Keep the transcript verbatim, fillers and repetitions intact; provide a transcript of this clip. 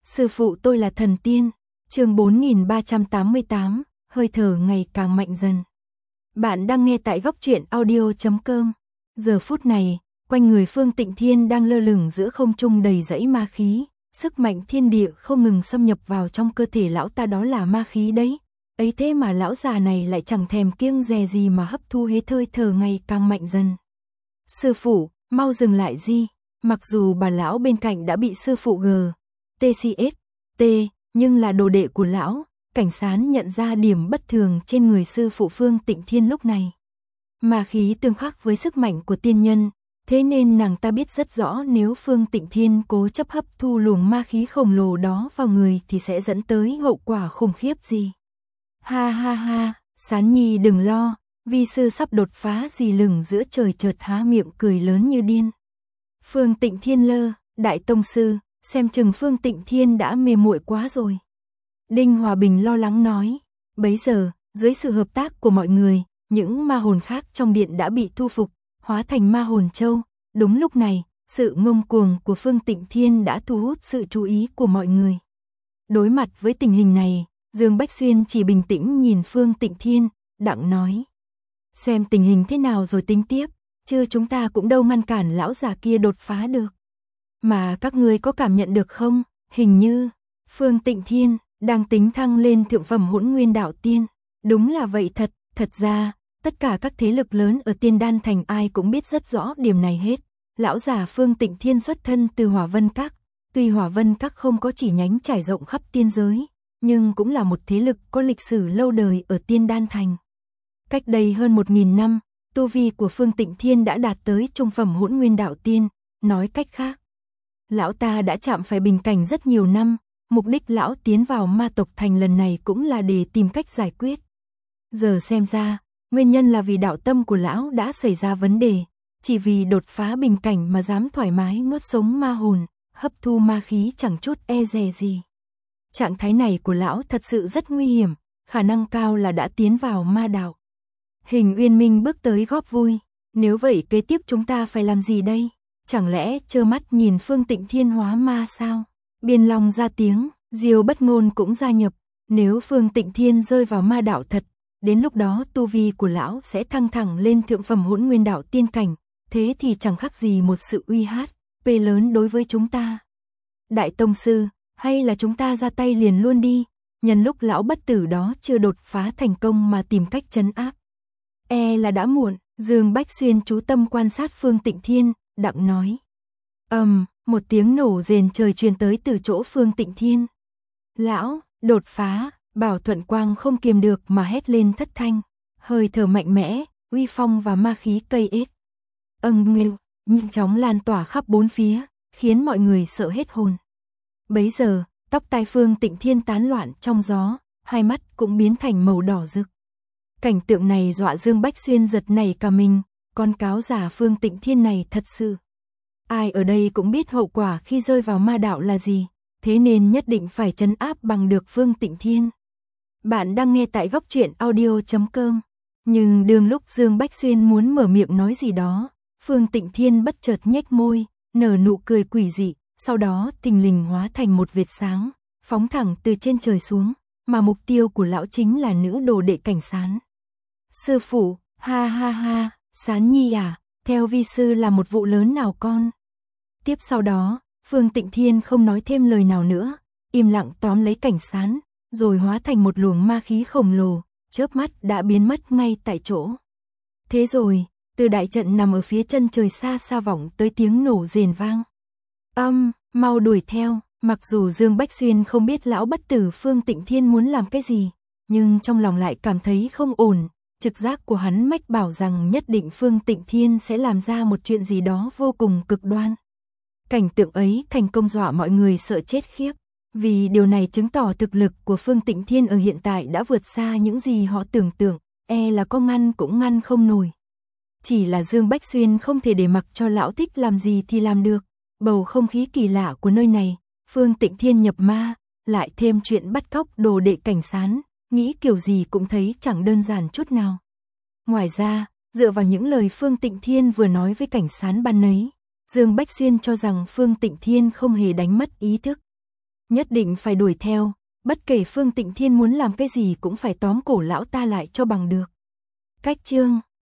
Sư phụ tôi là thần tiên. Chương bốn nghìn ba trăm tám mươi tám, hơi thở ngày càng mạnh dần. Bạn đang nghe tại góc truyện audio chấm com. Giờ phút này, quanh người Phương Tịnh Thiên đang lơ lửng giữa không trung đầy dẫy ma khí, sức mạnh thiên địa không ngừng xâm nhập vào trong cơ thể lão ta, đó là ma khí đấy. Ấy thế mà lão già này lại chẳng thèm kiêng dè gì mà hấp thu hết hơi thở ngày càng mạnh dần. Sư phụ, mau dừng lại đi. Mặc dù bà lão bên cạnh đã bị sư phụ G, tê xê ét, T, nhưng là đồ đệ của lão, Cảnh Sán nhận ra điểm bất thường trên người sư phụ Phương Tịnh Thiên lúc này. Ma khí tương khắc với sức mạnh của tiên nhân, thế nên nàng ta biết rất rõ nếu Phương Tịnh Thiên cố chấp hấp thu luồng ma khí khổng lồ đó vào người thì sẽ dẫn tới hậu quả khủng khiếp gì. Ha ha ha, Sán Nhi đừng lo, vi sư sắp đột phá gì lửng giữa trời, chợt há miệng cười lớn như điên. Phương Tịnh Thiên lơ, đại tông sư, xem chừng Phương Tịnh Thiên đã mê muội quá rồi. Đinh Hòa Bình lo lắng nói, bấy giờ, dưới sự hợp tác của mọi người, những ma hồn khác trong điện đã bị thu phục, hóa thành ma hồn châu. Đúng lúc này, sự ngông cuồng của Phương Tịnh Thiên đã thu hút sự chú ý của mọi người. Đối mặt với tình hình này, Dương Bách Xuyên chỉ bình tĩnh nhìn Phương Tịnh Thiên, đặng nói, xem tình hình thế nào rồi tính tiếp, chứ chúng ta cũng đâu ngăn cản lão già kia đột phá được. Mà các ngươi có cảm nhận được không, hình như Phương Tịnh Thiên đang tính thăng lên thượng phẩm Hỗn Nguyên Đạo Tiên. Đúng là vậy thật, thật ra, tất cả các thế lực lớn ở Tiên Đan Thành ai cũng biết rất rõ điểm này hết. Lão già Phương Tịnh Thiên xuất thân từ Hỏa Vân Các, tuy Hỏa Vân Các không có chỉ nhánh trải rộng khắp tiên giới, nhưng cũng là một thế lực có lịch sử lâu đời ở Tiên Đan Thành. Cách đây hơn một nghìn năm, tu vi của Phương Tịnh Thiên đã đạt tới trung phẩm Hỗn Nguyên Đạo Tiên, nói cách khác, lão ta đã chạm phải bình cảnh rất nhiều năm, mục đích lão tiến vào ma tộc thành lần này cũng là để tìm cách giải quyết. Giờ xem ra, nguyên nhân là vì đạo tâm của lão đã xảy ra vấn đề, chỉ vì đột phá bình cảnh mà dám thoải mái nuốt sống ma hồn, hấp thu ma khí chẳng chút e dè gì. Trạng thái này của lão thật sự rất nguy hiểm, khả năng cao là đã tiến vào ma đạo. Hình Uyên Minh bước tới góp vui, nếu vậy kế tiếp chúng ta phải làm gì đây? Chẳng lẽ trơ mắt nhìn Phương Tịnh Thiên hóa ma sao? Biên Long ra tiếng, Diêu Bất Ngôn cũng gia nhập, nếu Phương Tịnh Thiên rơi vào ma đạo thật, đến lúc đó tu vi của lão sẽ thăng thẳng lên thượng phẩm Hỗn Nguyên Đạo Tiên cảnh, thế thì chẳng khác gì một sự uy hát pê lớn đối với chúng ta. Đại tông sư, hay là chúng ta ra tay liền luôn đi, nhân lúc lão bất tử đó chưa đột phá thành công mà tìm cách trấn áp. E là đã muộn. Dương Bách Xuyên chú tâm quan sát Phương Tịnh Thiên, đặng nói. Ầm, um, một tiếng nổ rền trời truyền tới từ chỗ Phương Tịnh Thiên. Lão, đột phá, Bảo Thuận Quang không kiềm được mà hét lên thất thanh, hơi thở mạnh mẽ, uy phong và ma khí cây ết. Âng nghêu, nhanh chóng lan tỏa khắp bốn phía, khiến mọi người sợ hết hồn. Bấy giờ, tóc tai Phương Tịnh Thiên tán loạn trong gió, hai mắt cũng biến thành màu đỏ rực. Cảnh tượng này dọa Dương Bách Xuyên giật nảy cả mình, con cáo giả Phương Tịnh Thiên này thật sự. Ai ở đây cũng biết hậu quả khi rơi vào ma đạo là gì, thế nên nhất định phải trấn áp bằng được Phương Tịnh Thiên. Bạn đang nghe tại góc truyện audio chấm com, nhưng đường lúc Dương Bách Xuyên muốn mở miệng nói gì đó, Phương Tịnh Thiên bất chợt nhếch môi, nở nụ cười quỷ dị, sau đó thình lình hóa thành một vệt sáng, phóng thẳng từ trên trời xuống, mà mục tiêu của lão chính là nữ đồ đệ Cảnh Sán. Sư phụ, ha ha ha, Sán Nhi à, theo vi sư là một vụ lớn nào con. Tiếp sau đó, Phương Tịnh Thiên không nói thêm lời nào nữa, im lặng tóm lấy Cảnh Sán, rồi hóa thành một luồng ma khí khổng lồ, chớp mắt đã biến mất ngay tại chỗ. Thế rồi, từ đại trận nằm ở phía chân trời xa xa vọng tới tiếng nổ rền vang. Âm, um, mau đuổi theo, mặc dù Dương Bách Xuyên không biết lão bất tử Phương Tịnh Thiên muốn làm cái gì, nhưng trong lòng lại cảm thấy không ổn. Trực giác của hắn mách bảo rằng nhất định Phương Tịnh Thiên sẽ làm ra một chuyện gì đó vô cùng cực đoan. Cảnh tượng ấy thành công dọa mọi người sợ chết khiếp, vì điều này chứng tỏ thực lực của Phương Tịnh Thiên ở hiện tại đã vượt xa những gì họ tưởng tượng, e là có ngăn cũng ngăn không nổi. Chỉ là Dương Bách Xuyên không thể để mặc cho lão thích làm gì thì làm được, bầu không khí kỳ lạ của nơi này, Phương Tịnh Thiên nhập ma, lại thêm chuyện bắt cóc đồ đệ Cảnh Sán. Nghĩ kiểu gì cũng thấy chẳng đơn giản chút nào. Ngoài ra, dựa vào những lời Phương Tịnh Thiên vừa nói với Cảnh Sán ban nấy, Dương Bách Xuyên cho rằng Phương Tịnh Thiên không hề đánh mất ý thức. Nhất định phải đuổi theo, bất kể Phương Tịnh Thiên muốn làm cái gì cũng phải tóm cổ lão ta lại cho bằng được. Cách chương